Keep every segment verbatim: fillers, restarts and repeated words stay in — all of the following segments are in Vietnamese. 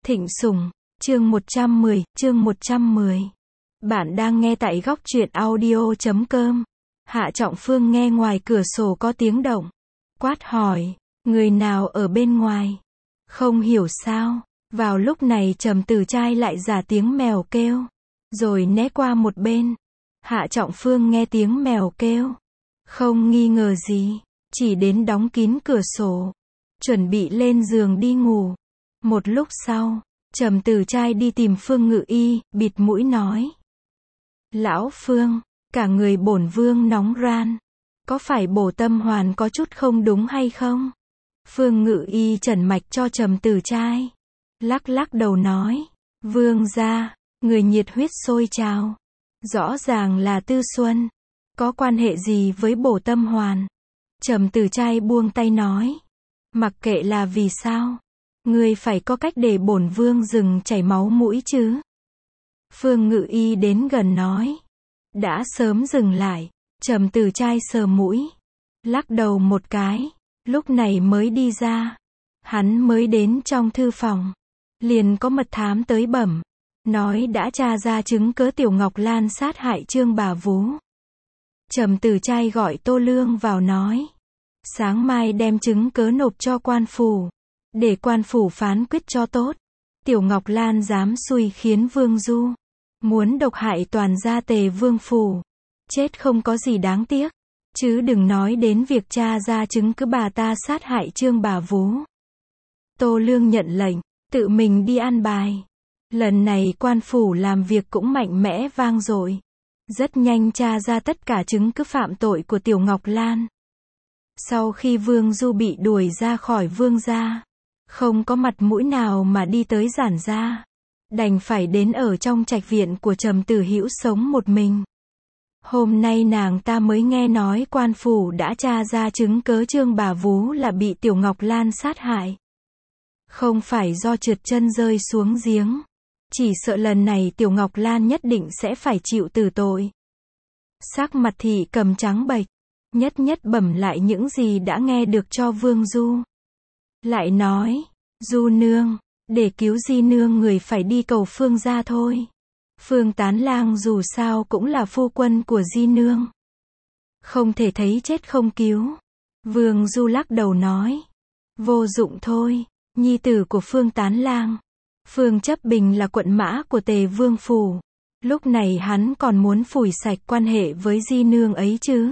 Thịnh Sủng, chương một trăm mười, chương một trăm mười. Bạn đang nghe tại góc truyện audio chấm com. Hạ Trọng Phương nghe ngoài cửa sổ có tiếng động. Quát hỏi, người nào ở bên ngoài? Không hiểu sao. Vào lúc này Trầm Tử Trai lại giả tiếng mèo kêu. Rồi né qua một bên. Hạ Trọng Phương nghe tiếng mèo kêu. Không nghi ngờ gì. Chỉ đến đóng kín cửa sổ. Chuẩn bị lên giường đi ngủ. Một lúc sau, Trầm Tử Trai đi tìm Phương Ngự Y, bịt mũi nói. Lão Phương, cả người bổn vương nóng ran. Có phải bổ tâm hoàn có chút không đúng hay không? Phương Ngự Y trần mạch cho Trầm Tử Trai. Lắc lắc đầu nói. Vương gia, người nhiệt huyết sôi trào. Rõ ràng là Tư Xuân. Có quan hệ gì với bổ tâm hoàn? Trầm Tử Trai buông tay nói. Mặc kệ là vì sao. Ngươi phải có cách để bổn vương dừng chảy máu mũi chứ. Phương Ngự Y đến gần nói. Đã sớm dừng lại. Trầm Tử Trai sờ mũi. Lắc đầu một cái. Lúc này mới đi ra. Hắn mới đến trong thư phòng. Liền có mật thám tới bẩm. Nói đã tra ra chứng cớ Tiểu Ngọc Lan sát hại Trương Bà Vú. Trầm Tử Trai gọi Tô Lương vào nói. Sáng mai đem chứng cớ nộp cho quan phủ. Để quan phủ phán quyết cho tốt. Tiểu Ngọc Lan dám xui khiến Vương Du. Muốn độc hại toàn gia Tề Vương phủ. Chết không có gì đáng tiếc. Chứ đừng nói đến việc tra ra chứng cứ bà ta sát hại Trương Bà Vú. Tô Lương nhận lệnh. Tự mình đi an bài. Lần này quan phủ làm việc cũng mạnh mẽ vang dội. Rất nhanh tra ra tất cả chứng cứ phạm tội của Tiểu Ngọc Lan. Sau khi Vương Du bị đuổi ra khỏi Vương gia. Không có mặt mũi nào mà đi tới Giản gia. Đành phải đến ở trong trạch viện của Trầm Tử Hữu sống một mình. Hôm nay nàng ta mới nghe nói quan phủ đã tra ra chứng cớ Trương Bà Vú là bị Tiểu Ngọc Lan sát hại. Không phải do trượt chân rơi xuống giếng. Chỉ sợ lần này Tiểu Ngọc Lan nhất định sẽ phải chịu tử tội. Sắc mặt Thị Cầm trắng bệch. Nhất nhất bẩm lại những gì đã nghe được cho Vương Du. Lại nói, Du nương, để cứu Di nương người phải đi cầu Phương gia thôi. Phương Tán Lang dù sao cũng là phu quân của Di nương. Không thể thấy chết không cứu. Vương Du lắc đầu nói. Vô dụng thôi, nhi tử của Phương Tán Lang. Phương Chấp Bình là quận mã của Tề Vương phủ. Lúc này hắn còn muốn phủi sạch quan hệ với Di nương ấy chứ.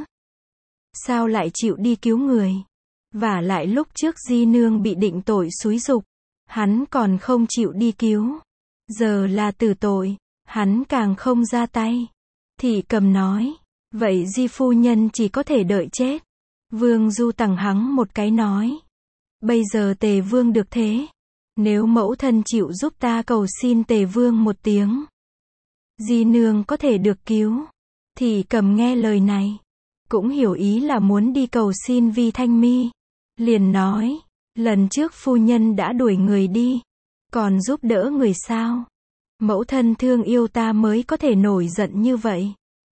Sao lại chịu đi cứu người? Vả lại lúc trước Di nương bị định tội xúi giục. Hắn còn không chịu đi cứu. Giờ là tử tội. Hắn càng không ra tay. Thị Cầm nói. Vậy Di phu nhân chỉ có thể đợi chết. Vương Du tằng hắng một cái nói. Bây giờ Tề Vương được thế. Nếu mẫu thân chịu giúp ta cầu xin Tề Vương một tiếng. Di nương có thể được cứu. Thị Cầm nghe lời này. Cũng hiểu ý là muốn đi cầu xin Vi Thanh Mi. Liền nói. Lần trước phu nhân đã đuổi người đi. Còn giúp đỡ người sao? Mẫu thân thương yêu ta mới có thể nổi giận như vậy.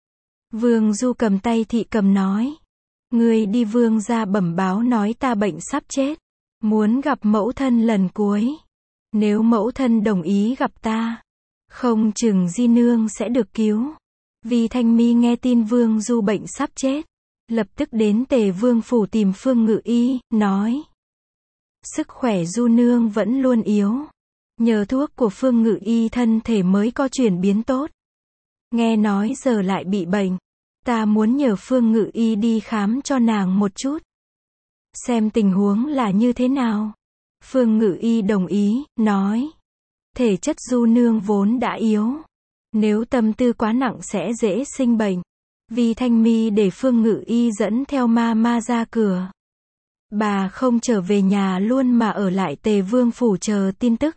Vương Du cầm tay Thị Cầm nói. Người đi Vương gia bẩm báo nói ta bệnh sắp chết. Muốn gặp mẫu thân lần cuối. Nếu mẫu thân đồng ý gặp ta. Không chừng Di nương sẽ được cứu. Vi Thanh Mi nghe tin Vương Du bệnh sắp chết. Lập tức đến Tề Vương phủ tìm Phương Ngự Y, nói. Sức khỏe Du nương vẫn luôn yếu. Nhờ thuốc của Phương Ngự Y thân thể mới có chuyển biến tốt. Nghe nói giờ lại bị bệnh. Ta muốn nhờ Phương Ngự Y đi khám cho nàng một chút. Xem tình huống là như thế nào. Phương Ngự Y đồng ý, nói. Thể chất Du nương vốn đã yếu. Nếu tâm tư quá nặng sẽ dễ sinh bệnh. Vi Thanh Mi để Phương Ngự Y dẫn theo ma ma ra cửa. Bà không trở về nhà luôn mà ở lại Tề Vương phủ chờ tin tức.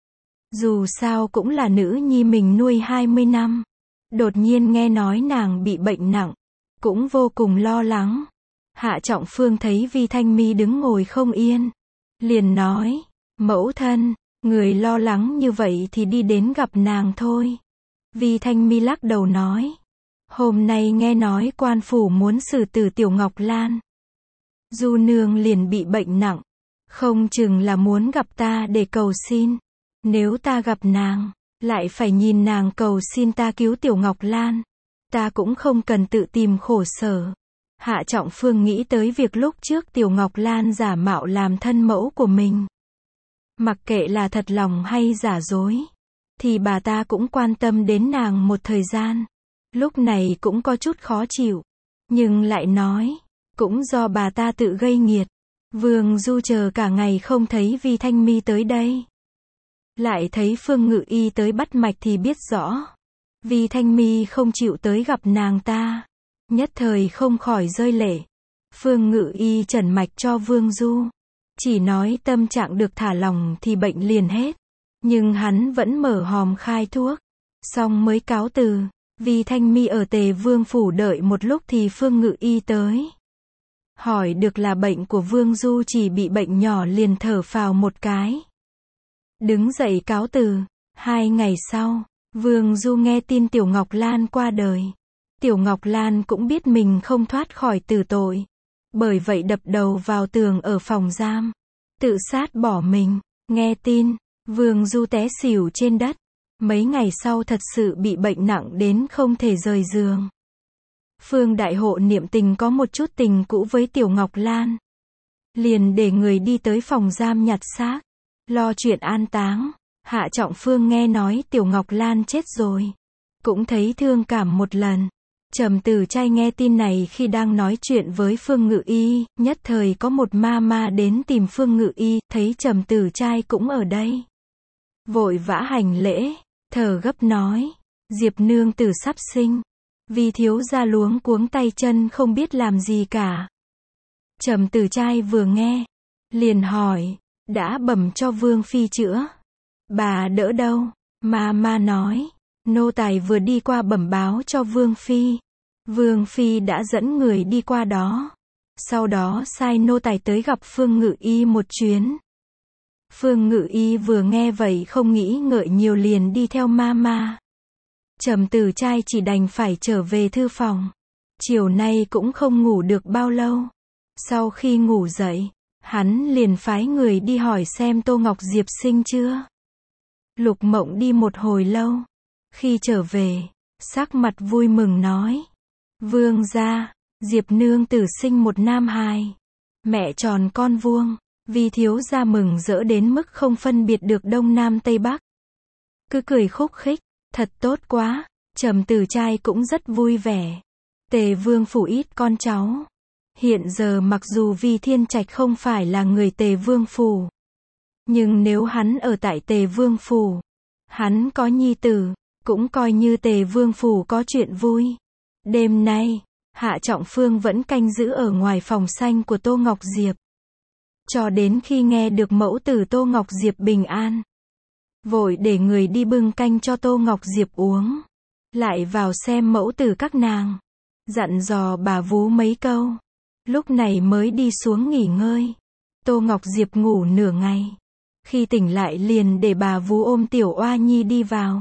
Dù sao cũng là nữ nhi mình nuôi hai mươi năm. Đột nhiên nghe nói nàng bị bệnh nặng. Cũng vô cùng lo lắng. Hạ Trọng Phương thấy Vi Thanh Mi đứng ngồi không yên. Liền nói. Mẫu thân, người lo lắng như vậy thì đi đến gặp nàng thôi. Vi Thanh Mi lắc đầu nói. Hôm nay nghe nói quan phủ muốn xử tử Tiểu Ngọc Lan. Du nương liền bị bệnh nặng. Không chừng là muốn gặp ta để cầu xin. Nếu ta gặp nàng, lại phải nhìn nàng cầu xin ta cứu Tiểu Ngọc Lan, ta cũng không cần tự tìm khổ sở. Hạ Trọng Phương nghĩ tới việc lúc trước Tiểu Ngọc Lan giả mạo làm thân mẫu của mình. Mặc kệ là thật lòng hay giả dối, thì bà ta cũng quan tâm đến nàng một thời gian. Lúc này cũng có chút khó chịu, nhưng lại nói, cũng do bà ta tự gây nghiệt. Vương Du chờ cả ngày không thấy Vi Thanh Mi tới đây. Lại thấy Phương Ngự Y tới bắt mạch thì biết rõ. Vi Thanh Mi không chịu tới gặp nàng ta. Nhất thời không khỏi rơi lệ. Phương Ngự Y trần mạch cho Vương Du. Chỉ nói tâm trạng được thả lỏng thì bệnh liền hết. Nhưng hắn vẫn mở hòm khai thuốc. Xong mới cáo từ. Vi Thanh Mi ở Tề Vương phủ đợi một lúc thì Phương Ngự Y tới. Hỏi được là bệnh của Vương Du chỉ bị bệnh nhỏ liền thở phào một cái. Đứng dậy cáo từ. Hai ngày sau, Vương Du nghe tin Tiểu Ngọc Lan qua đời. Tiểu Ngọc Lan cũng biết mình không thoát khỏi tử tội. Bởi vậy đập đầu vào tường ở phòng giam. Tự sát bỏ mình. Nghe tin, Vương Du té xỉu trên đất. Mấy ngày sau thật sự bị bệnh nặng đến không thể rời giường. Phương Đại Hộ niệm tình có một chút tình cũ với Tiểu Ngọc Lan. Liền để người đi tới phòng giam nhặt xác. Lo chuyện an táng. Hạ Trọng Phương nghe nói Tiểu Ngọc Lan chết rồi. Cũng thấy thương cảm một lần. Trầm Tử Trai nghe tin này khi đang nói chuyện với Phương Ngự Y, nhất thời có một ma ma đến tìm Phương Ngự Y, thấy Trầm Tử Trai cũng ở đây. Vội vã hành lễ, thở gấp nói, Diệp nương tử sắp sinh. Vi thiếu gia luống cuống tay chân không biết làm gì cả. Trầm Tử Trai vừa nghe, liền hỏi, đã bẩm cho Vương phi chữa. Bà đỡ đâu? Ma ma nói, nô tài vừa đi qua bẩm báo cho Vương phi. Vương phi đã dẫn người đi qua đó. Sau đó sai nô tài tới gặp Phương Ngự Y một chuyến. Phương Ngự Y vừa nghe vậy không nghĩ ngợi nhiều liền đi theo ma ma. Trầm Tử Trai chỉ đành phải trở về thư phòng. Chiều nay cũng không ngủ được bao lâu. Sau khi ngủ dậy, hắn liền phái người đi hỏi xem Tô Ngọc Diệp sinh chưa. Lục Mộng đi một hồi lâu. Khi trở về, sắc mặt vui mừng nói. Vương gia, Diệp nương tử sinh một nam hài. Mẹ tròn con vuông. Vi thiếu gia mừng rỡ đến mức không phân biệt được đông nam tây bắc. Cứ cười khúc khích, thật tốt quá. Trầm Tử Trai cũng rất vui vẻ. Tề Vương phủ ít con cháu. Hiện giờ mặc dù Vi Thiên Trạch không phải là người Tề Vương phủ, nhưng nếu hắn ở tại Tề Vương phủ, hắn có nhi tử, cũng coi như Tề Vương phủ có chuyện vui. Đêm nay, Hạ Trọng Phương vẫn canh giữ ở ngoài phòng xanh của Tô Ngọc Diệp. Cho đến khi nghe được mẫu tử Tô Ngọc Diệp bình an. Vội để người đi bưng canh cho Tô Ngọc Diệp uống. Lại vào xem mẫu tử các nàng. Dặn dò bà vú mấy câu. Lúc này mới đi xuống nghỉ ngơi. Tô Ngọc Diệp ngủ nửa ngày. Khi tỉnh lại liền để bà vú ôm tiểu oa nhi đi vào.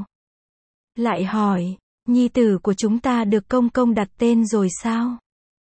Lại hỏi, nhi tử của chúng ta được công công đặt tên rồi sao?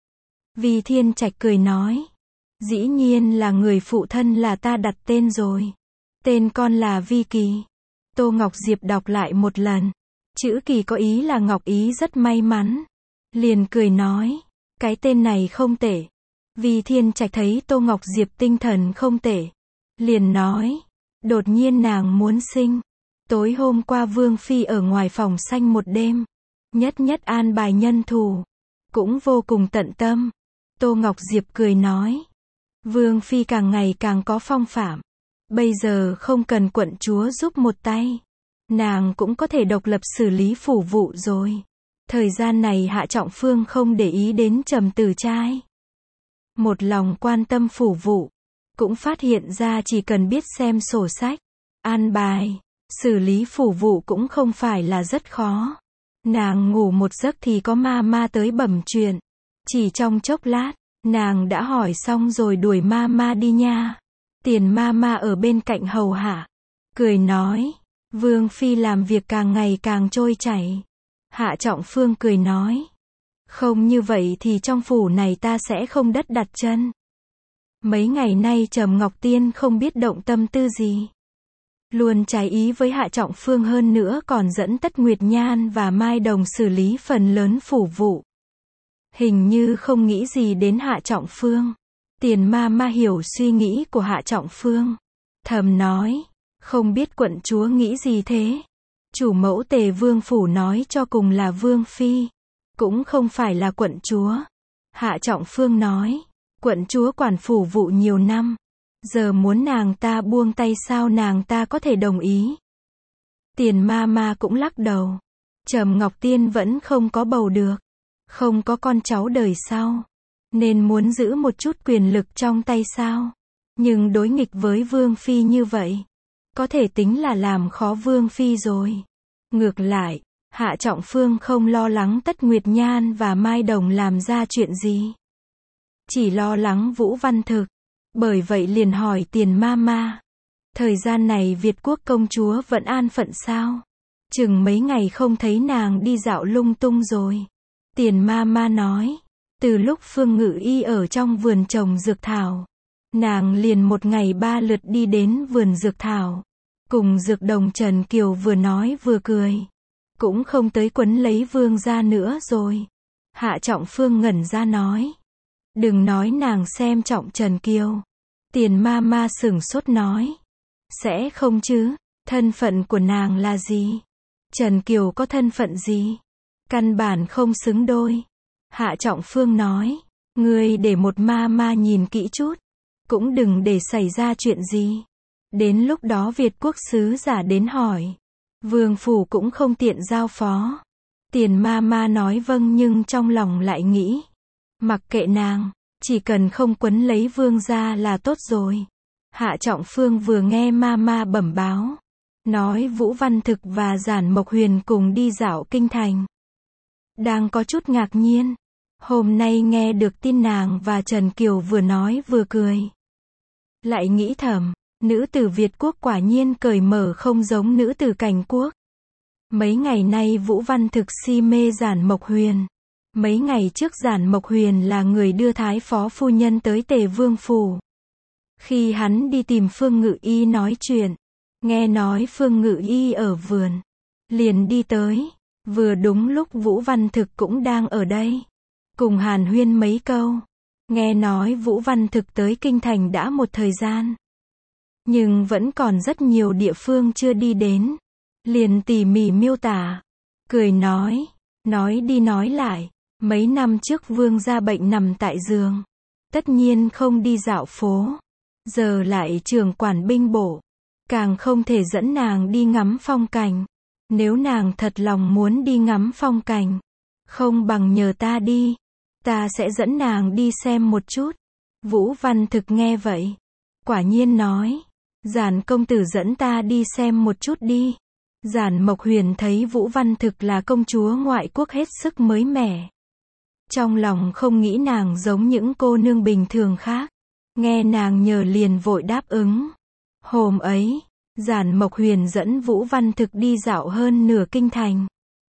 Vi Thiên Trạch cười nói, dĩ nhiên là người phụ thân là ta đặt tên rồi. Tên con là Vi Kỳ. Tô Ngọc Diệp đọc lại một lần. Chữ Kỳ có ý là Ngọc Ý rất may mắn. Liền cười nói, cái tên này không tệ. Vi Thiên Trạch thấy Tô Ngọc Diệp tinh thần không tệ. Liền nói, đột nhiên nàng muốn sinh. Tối hôm qua Vương phi ở ngoài phòng xanh một đêm. Nhất nhất an bài nhân thủ. Cũng vô cùng tận tâm. Tô Ngọc Diệp cười nói, Vương phi càng ngày càng có phong phạm. Bây giờ không cần quận chúa giúp một tay. Nàng cũng có thể độc lập xử lý phủ vụ rồi. Thời gian này Hạ Trọng Phương không để ý đến Trầm Tử Trai. Một lòng quan tâm phủ vụ. Cũng phát hiện ra chỉ cần biết xem sổ sách, an bài, xử lý phủ vụ cũng không phải là rất khó. Nàng ngủ một giấc thì có ma ma tới bẩm chuyện. Chỉ trong chốc lát, nàng đã hỏi xong rồi đuổi ma ma đi nha. Tiền ma ma ở bên cạnh hầu hạ. Cười nói, Vương phi làm việc càng ngày càng trôi chảy. Hạ Trọng Phương cười nói, không như vậy thì trong phủ này ta sẽ không đất đặt chân. Mấy ngày nay Trầm Ngọc Tiên không biết động tâm tư gì. luôn trái ý với Hạ Trọng Phương, hơn nữa còn dẫn Tất Nguyệt Nhan và Mai Đồng xử lý phần lớn phủ vụ. Hình như không nghĩ gì đến Hạ Trọng Phương. Tiền ma ma hiểu suy nghĩ của Hạ Trọng Phương. Thầm nói, không biết quận chúa nghĩ gì thế? Chủ mẫu Tề Vương phủ nói cho cùng là Vương Phi, cũng không phải là quận chúa. Hạ Trọng Phương nói, quận chúa quản phủ vụ nhiều năm, giờ muốn nàng ta buông tay sao nàng ta có thể đồng ý? Tiền ma ma cũng lắc đầu. Trầm Ngọc Tiên vẫn không có bầu được, không có con cháu đời sau, nên muốn giữ một chút quyền lực trong tay sao? Nhưng đối nghịch với Vương Phi như vậy, có thể tính là làm khó Vương Phi rồi. Ngược lại, Hạ Trọng Phương không lo lắng Tất Nguyệt Nhan và Mai Đồng làm ra chuyện gì, chỉ lo lắng Vũ Văn Thực. Bởi vậy liền hỏi Tiền ma ma, thời gian này Việt Quốc công chúa vẫn an phận sao? Chừng mấy ngày không thấy nàng đi dạo lung tung rồi. Tiền ma ma nói, từ lúc Phương Ngự Y ở trong vườn trồng dược thảo, nàng liền một ngày ba lượt đi đến vườn dược thảo, cùng dược đồng Trần Kiều vừa nói vừa cười, cũng không tới quấn lấy vương gia nữa rồi. Hạ Trọng Phương ngẩn ra nói, đừng nói nàng xem trọng Trần Kiều. Tiền ma ma sửng sốt nói, sẽ không chứ, thân phận của nàng là gì? Trần Kiều có thân phận gì? Căn bản không xứng đôi. Hạ Trọng Phương nói, ngươi để một ma ma nhìn kỹ chút, cũng đừng để xảy ra chuyện gì. Đến lúc đó Việt Quốc sứ giả đến hỏi, vương phủ cũng không tiện giao phó. Tiền ma ma nói vâng, nhưng trong lòng lại nghĩ, mặc kệ nàng, chỉ cần không quấn lấy vương gia là tốt rồi. Hạ Trọng Phương vừa nghe ma ma bẩm báo, nói Vũ Văn Thực và Giản Mộc Huyền cùng đi dạo kinh thành, đang có chút ngạc nhiên. Hôm nay nghe được tin nàng và Trần Kiều vừa nói vừa cười, lại nghĩ thầm, nữ tử Việt Quốc quả nhiên cởi mở không giống nữ tử Cảnh Quốc. Mấy ngày nay Vũ Văn Thực si mê Giản Mộc Huyền. Mấy ngày trước Giản Mộc Huyền là người đưa Thái phó phu nhân tới Tề Vương phủ. Khi hắn đi tìm Phương Ngự Y nói chuyện, nghe nói Phương Ngự Y ở vườn, liền đi tới. Vừa đúng lúc Vũ Văn Thực cũng đang ở đây, cùng hàn huyên mấy câu. Nghe nói Vũ Văn Thực tới kinh thành đã một thời gian, nhưng vẫn còn rất nhiều địa phương chưa đi đến. Liền tỉ mỉ miêu tả, cười nói, nói đi nói lại, mấy năm trước vương gia bệnh nằm tại giường, tất nhiên không đi dạo phố, giờ lại trưởng quản binh bộ, càng không thể dẫn nàng đi ngắm phong cảnh. Nếu nàng thật lòng muốn đi ngắm phong cảnh, không bằng nhờ ta đi, ta sẽ dẫn nàng đi xem một chút. Vũ Văn Thực nghe vậy, quả nhiên nói, Giản công tử dẫn ta đi xem một chút đi. Giản Mộc Huyền thấy Vũ Văn Thực là công chúa ngoại quốc hết sức mới mẻ, trong lòng không nghĩ nàng giống những cô nương bình thường khác, nghe nàng nhờ liền vội đáp ứng. Hôm ấy, Giản Mộc Huyền dẫn Vũ Văn Thực đi dạo hơn nửa kinh thành,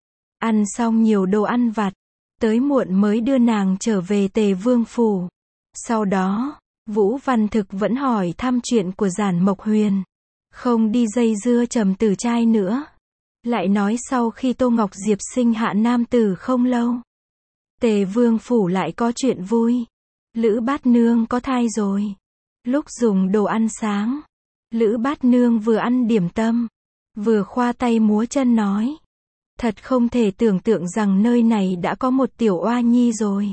ăn xong nhiều đồ ăn vặt, tới muộn mới đưa nàng trở về Tề Vương phủ. Sau đó, Vũ Văn Thực vẫn hỏi thăm chuyện của Giản Mộc Huyền, không đi dây dưa Trầm Tử trai nữa. Lại nói sau khi Tô Ngọc Diệp sinh hạ nam tử không lâu, Tề Vương phủ lại có chuyện vui. Lữ Bát Nương có thai rồi. Lúc dùng đồ ăn sáng, Lữ Bát Nương vừa ăn điểm tâm, vừa khoa tay múa chân nói, thật không thể tưởng tượng rằng nơi này đã có một tiểu oa nhi rồi.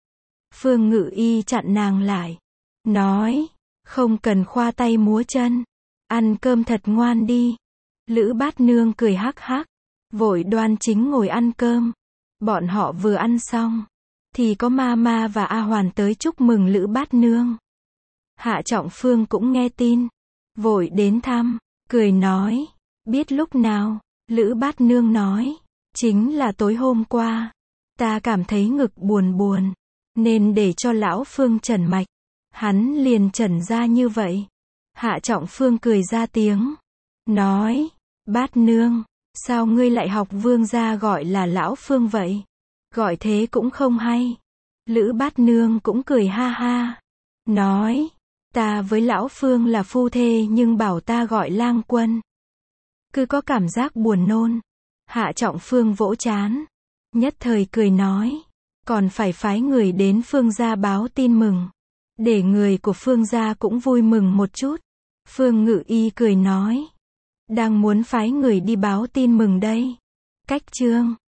Phương Ngự Y chặn nàng lại, nói, không cần khoa tay múa chân, ăn cơm thật ngoan đi. Lữ Bát Nương cười hắc hắc, vội đoan chính ngồi ăn cơm. Bọn họ vừa ăn xong, thì có Ma Ma và A Hoàn tới chúc mừng Lữ Bát Nương. Hạ Trọng Phương cũng nghe tin, vội đến thăm, cười nói, biết lúc nào? Lữ Bát Nương nói, chính là tối hôm qua. Ta cảm thấy ngực buồn buồn, nên để cho lão Phương trần mạch, hắn liền trần ra như vậy. Hạ Trọng Phương cười ra tiếng, nói, Bát Nương, sao ngươi lại học vương gia gọi là lão Phương vậy? Gọi thế cũng không hay. Lữ Bát Nương cũng cười ha ha, nói, ta với lão Phương là phu thê nhưng bảo ta gọi lang quân. cứ có cảm giác buồn nôn. Hạ Trọng Phương vỗ trán, nhất thời cười nói, còn phải phái người đến Phương gia báo tin mừng, để người của Phương gia cũng vui mừng một chút. Phương Ngự Y cười nói, đang muốn phái người đi báo tin mừng đây. Cách chương